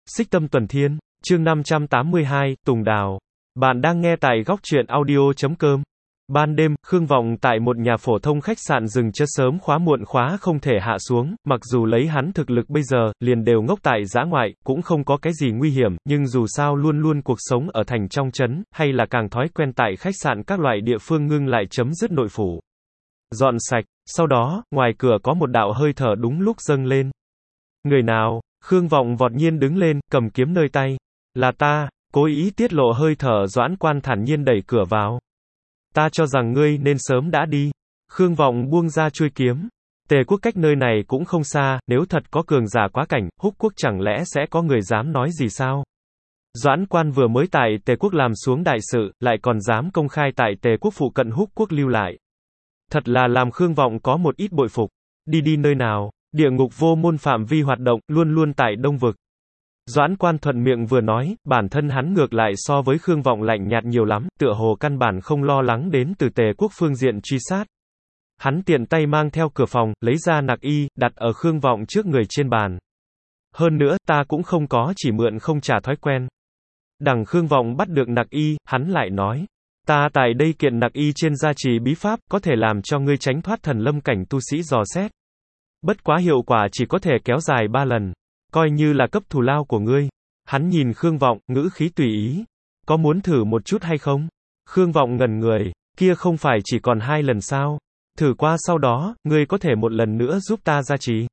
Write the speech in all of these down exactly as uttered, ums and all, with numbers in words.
Xích Tâm Tuần Thiên, chương năm trăm tám mươi hai, Tùng Đào. Bạn đang nghe tại góc truyện audio chấm com. Ban đêm, Khương Vọng tại một nhà phổ thông khách sạn dừng chân sớm khóa muộn khóa không thể hạ xuống, mặc dù lấy hắn thực lực bây giờ, liền đều ngốc tại dã ngoại, cũng không có cái gì nguy hiểm, nhưng dù sao luôn luôn cuộc sống ở thành trong trấn, hay là càng thói quen tại khách sạn các loại địa phương ngưng lại chấm dứt nội phủ. Dọn sạch, sau đó, ngoài cửa có một đạo hơi thở đúng lúc dâng lên. Người nào? Khương Vọng vọt nhiên đứng lên, cầm kiếm nơi tay. Là ta, cố ý tiết lộ hơi thở. Doãn Quan thản nhiên đẩy cửa vào. Ta cho rằng ngươi nên sớm đã đi. Khương Vọng buông ra chuôi kiếm. Tề quốc cách nơi này cũng không xa, nếu thật có cường giả quá cảnh, Húc quốc chẳng lẽ sẽ có người dám nói gì sao? Doãn Quan vừa mới tại Tề quốc làm xuống đại sự, lại còn dám công khai tại Tề quốc phụ cận Húc quốc lưu lại. Thật là làm Khương Vọng có một ít bội phục. Đi đi nơi nào? Địa ngục vô môn phạm vi hoạt động, luôn luôn tại Đông Vực. Doãn Quan thuận miệng vừa nói, bản thân hắn ngược lại so với Khương Vọng lạnh nhạt nhiều lắm, tựa hồ căn bản không lo lắng đến từ Tề quốc phương diện truy sát. Hắn tiện tay mang theo cửa phòng, lấy ra nặc y, đặt ở Khương Vọng trước người trên bàn. Hơn nữa, ta cũng không có chỉ mượn không trả thói quen. Đằng Khương Vọng bắt được nặc y, hắn lại nói. Ta tại đây kiện nặc y trên gia trì bí pháp, có thể làm cho ngươi tránh thoát thần lâm cảnh tu sĩ dò xét. Bất quá hiệu quả chỉ có thể kéo dài ba lần. Coi như là cấp thù lao của ngươi. Hắn nhìn Khương Vọng, ngữ khí tùy ý. Có muốn thử một chút hay không? Khương Vọng ngẩn người. Kia không phải chỉ còn hai lần sao? Thử qua sau đó, ngươi có thể một lần nữa giúp ta gia trì.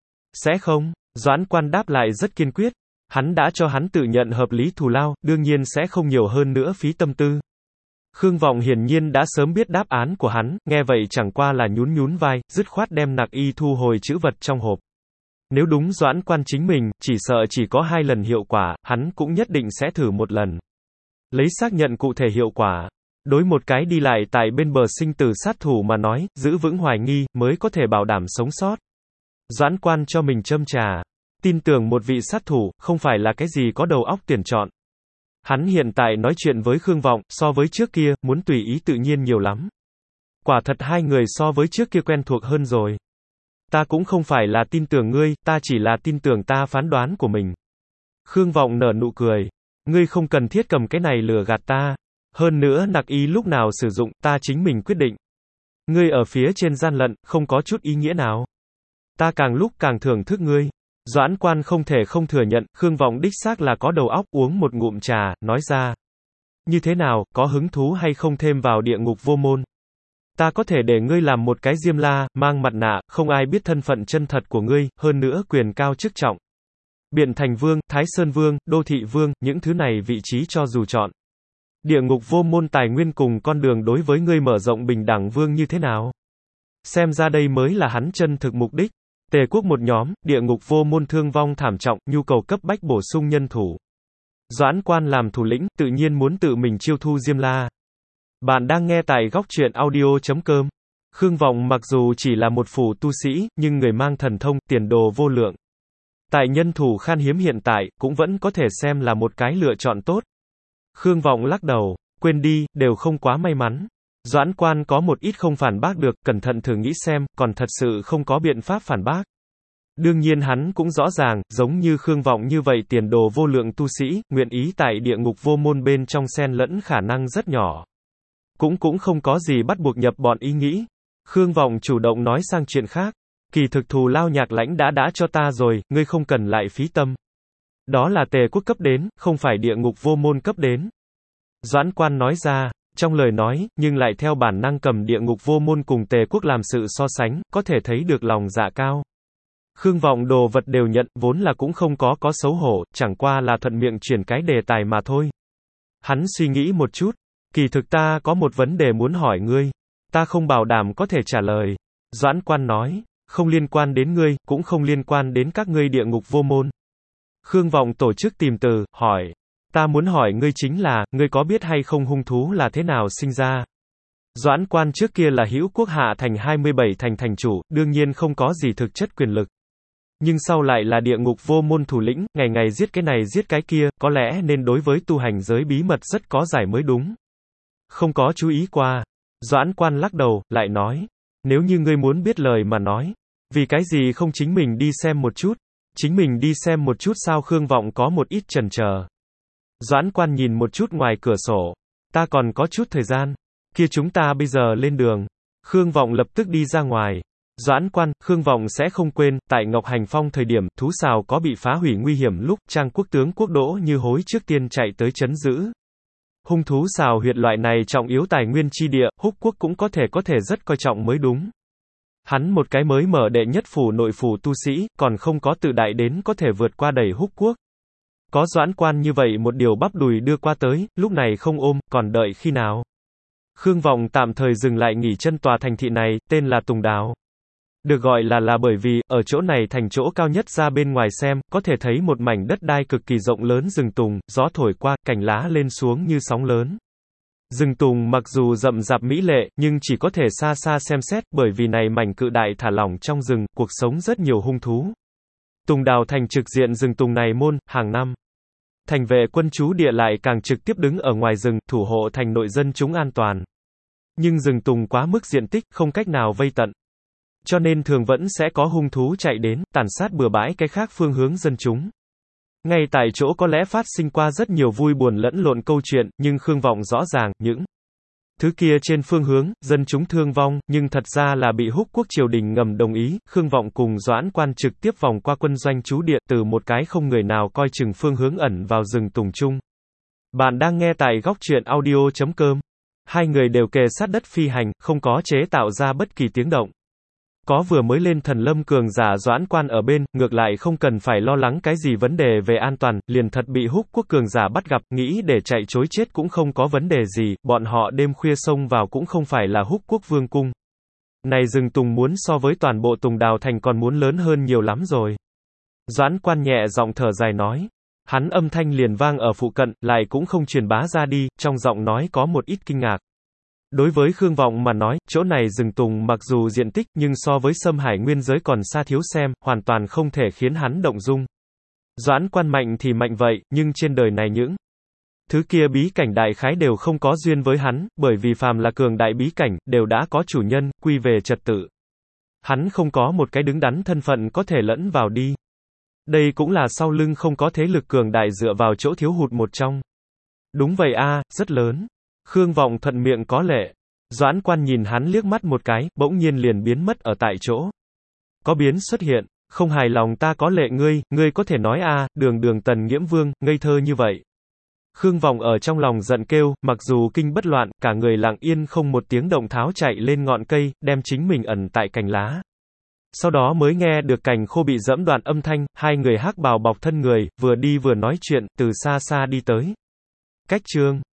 Sẽ không? Doãn Quan đáp lại rất kiên quyết. Hắn đã cho hắn tự nhận hợp lý thù lao, đương nhiên sẽ không nhiều hơn nữa phí tâm tư. Khương Vọng hiển nhiên đã sớm biết đáp án của hắn, nghe vậy chẳng qua là nhún nhún vai, dứt khoát đem nặc y thu hồi trữ vật trong hộp. Nếu đúng Doãn Quan chính mình, chỉ sợ chỉ có hai lần hiệu quả, hắn cũng nhất định sẽ thử một lần. Lấy xác nhận cụ thể hiệu quả. Đối một cái đi lại tại bên bờ sinh tử sát thủ mà nói, giữ vững hoài nghi, mới có thể bảo đảm sống sót. Doãn Quan cho mình châm trà. Tin tưởng một vị sát thủ, không phải là cái gì có đầu óc tuyển chọn. Hắn hiện tại nói chuyện với Khương Vọng, so với trước kia, muốn tùy ý tự nhiên nhiều lắm. Quả thật hai người so với trước kia quen thuộc hơn rồi. Ta cũng không phải là tin tưởng ngươi, ta chỉ là tin tưởng ta phán đoán của mình. Khương Vọng nở nụ cười. Ngươi không cần thiết cầm cái này lừa gạt ta. Hơn nữa nặc y lúc nào sử dụng, ta chính mình quyết định. Ngươi ở phía trên gian lận, không có chút ý nghĩa nào. Ta càng lúc càng thưởng thức ngươi. Doãn Quan không thể không thừa nhận, Khương Vọng đích xác là có đầu óc, uống một ngụm trà, nói ra. Như thế nào, có hứng thú hay không thêm vào địa ngục vô môn? Ta có thể để ngươi làm một cái diêm la, mang mặt nạ, không ai biết thân phận chân thật của ngươi, hơn nữa quyền cao chức trọng. Biện Thành Vương, Thái Sơn Vương, Đô Thị Vương, những thứ này vị trí cho dù chọn. Địa ngục vô môn tài nguyên cùng con đường đối với ngươi mở rộng bình đẳng vương như thế nào? Xem ra đây mới là hắn chân thực mục đích. Tề quốc một nhóm, địa ngục vô môn thương vong thảm trọng, nhu cầu cấp bách bổ sung nhân thủ. Doãn Quan làm thủ lĩnh, tự nhiên muốn tự mình chiêu thu Diêm La. Bạn đang nghe tại góc truyện audio chấm com. Khương Vọng mặc dù chỉ là một phù tu sĩ, nhưng người mang thần thông, tiền đồ vô lượng. Tại nhân thủ khan hiếm hiện tại, cũng vẫn có thể xem là một cái lựa chọn tốt. Khương Vọng lắc đầu, quên đi, đều không quá may mắn. Doãn Quan có một ít không phản bác được, cẩn thận thử nghĩ xem, còn thật sự không có biện pháp phản bác. Đương nhiên hắn cũng rõ ràng, giống như Khương Vọng như vậy tiền đồ vô lượng tu sĩ, nguyện ý tại địa ngục vô môn bên trong xen lẫn khả năng rất nhỏ. Cũng cũng không có gì bắt buộc nhập bọn ý nghĩ. Khương Vọng chủ động nói sang chuyện khác. Kỳ thực thù lao Nhạc Lãnh đã đã cho ta rồi, ngươi không cần lại phí tâm. Đó là Tề quốc cấp đến, không phải địa ngục vô môn cấp đến. Doãn Quan nói ra. Trong lời nói, nhưng lại theo bản năng cầm địa ngục vô môn cùng Tề quốc làm sự so sánh, có thể thấy được lòng dạ cao. Khương Vọng đồ vật đều nhận, vốn là cũng không có có xấu hổ, chẳng qua là thuận miệng chuyển cái đề tài mà thôi. Hắn suy nghĩ một chút. Kỳ thực ta có một vấn đề muốn hỏi ngươi. Ta không bảo đảm có thể trả lời. Doãn Quan nói. Không liên quan đến ngươi, cũng không liên quan đến các ngươi địa ngục vô môn. Khương Vọng tổ chức tìm từ, hỏi. Ta muốn hỏi ngươi chính là, ngươi có biết hay không hung thú là thế nào sinh ra? Doãn Quan trước kia là Hữu Quốc Hạ Thành hai mươi bảy thành thành chủ, đương nhiên không có gì thực chất quyền lực. Nhưng sau lại là địa ngục vô môn thủ lĩnh, ngày ngày giết cái này giết cái kia, có lẽ nên đối với tu hành giới bí mật rất có giải mới đúng. Không có chú ý qua. Doãn Quan lắc đầu, lại nói. Nếu như ngươi muốn biết lời mà nói. Vì cái gì không chính mình đi xem một chút? Chính mình đi xem một chút sao Khương Vọng có một ít chần chờ. Doãn Quan nhìn một chút ngoài cửa sổ. Ta còn có chút thời gian. Kia chúng ta bây giờ lên đường. Khương Vọng lập tức đi ra ngoài. Doãn Quan, Khương Vọng sẽ không quên, tại Ngọc Hành Phong thời điểm, thú sào có bị phá hủy nguy hiểm lúc, Trang quốc tướng Quốc Đỗ Như Hối trước tiên chạy tới trấn giữ. Hung thú sào huyệt loại này trọng yếu tài nguyên chi địa, Húc quốc cũng có thể có thể rất coi trọng mới đúng. Hắn một cái mới mở đệ nhất phủ nội phủ tu sĩ, còn không có tự đại đến có thể vượt qua đẩy Húc quốc. Có Doãn Quan như vậy một điều bắp đùi đưa qua tới, lúc này không ôm, còn đợi khi nào. Khương Vọng tạm thời dừng lại nghỉ chân tòa thành thị này, tên là Tùng Đào. Được gọi là là bởi vì, ở chỗ này thành chỗ cao nhất ra bên ngoài xem, có thể thấy một mảnh đất đai cực kỳ rộng lớn rừng tùng, gió thổi qua, cành lá lên xuống như sóng lớn. Rừng tùng mặc dù rậm rạp mỹ lệ, nhưng chỉ có thể xa xa xem xét, bởi vì này mảnh cự đại thả lỏng trong rừng, cuộc sống rất nhiều hung thú. Tùng Đào thành trực diện rừng tùng này môn, hàng năm. Thành vệ quân trú địa lại càng trực tiếp đứng ở ngoài rừng, thủ hộ thành nội dân chúng an toàn. Nhưng rừng tùng quá mức diện tích, không cách nào vây tận. Cho nên thường vẫn sẽ có hung thú chạy đến, tàn sát bừa bãi cái khác phương hướng dân chúng. Ngay tại chỗ có lẽ phát sinh qua rất nhiều vui buồn lẫn lộn câu chuyện, nhưng Khương Vọng rõ ràng, những thứ kia trên phương hướng, dân chúng thương vong, nhưng thật ra là bị Húc quốc triều đình ngầm đồng ý, Khương Vọng cùng Doãn Quan trực tiếp vòng qua quân doanh trú địa, từ một cái không người nào coi chừng phương hướng ẩn vào rừng tùng trung. Bạn đang nghe tại góc truyện audio chấm com. Hai người đều kề sát đất phi hành, không có chế tạo ra bất kỳ tiếng động. Có vừa mới lên thần lâm cường giả Doãn Quan ở bên, ngược lại không cần phải lo lắng cái gì vấn đề về an toàn, liền thật bị Húc quốc cường giả bắt gặp, nghĩ để chạy chối chết cũng không có vấn đề gì, bọn họ đêm khuya xông vào cũng không phải là Húc quốc vương cung. Này rừng tùng muốn so với toàn bộ Tùng Đào thành còn muốn lớn hơn nhiều lắm rồi. Doãn Quan nhẹ giọng thở dài nói. Hắn âm thanh liền vang ở phụ cận, lại cũng không truyền bá ra đi, trong giọng nói có một ít kinh ngạc. Đối với Khương Vọng mà nói, chỗ này rừng tùng mặc dù diện tích nhưng so với Sâm Hải nguyên giới còn xa thiếu xem, hoàn toàn không thể khiến hắn động dung. Doãn Quan mạnh thì mạnh vậy, nhưng trên đời này những thứ kia bí cảnh đại khái đều không có duyên với hắn, bởi vì phàm là cường đại bí cảnh, đều đã có chủ nhân, quy về trật tự. Hắn không có một cái đứng đắn thân phận có thể lẫn vào đi. Đây cũng là sau lưng không có thế lực cường đại dựa vào chỗ thiếu hụt một trong. Đúng vậy a, rất lớn. Khương Vọng thuận miệng có lệ. Doãn Quan nhìn hắn liếc mắt một cái, bỗng nhiên liền biến mất ở tại chỗ. Có biến xuất hiện, không hài lòng ta có lệ ngươi, ngươi có thể nói a, đường đường Tần Nghiễm Vương, ngây thơ như vậy. Khương Vọng ở trong lòng giận kêu, mặc dù kinh bất loạn, cả người lặng yên không một tiếng động tháo chạy lên ngọn cây, đem chính mình ẩn tại cành lá. Sau đó mới nghe được cành khô bị giẫm đoạn âm thanh, hai người hắc bào bọc thân người, vừa đi vừa nói chuyện, từ xa xa đi tới. Cách chương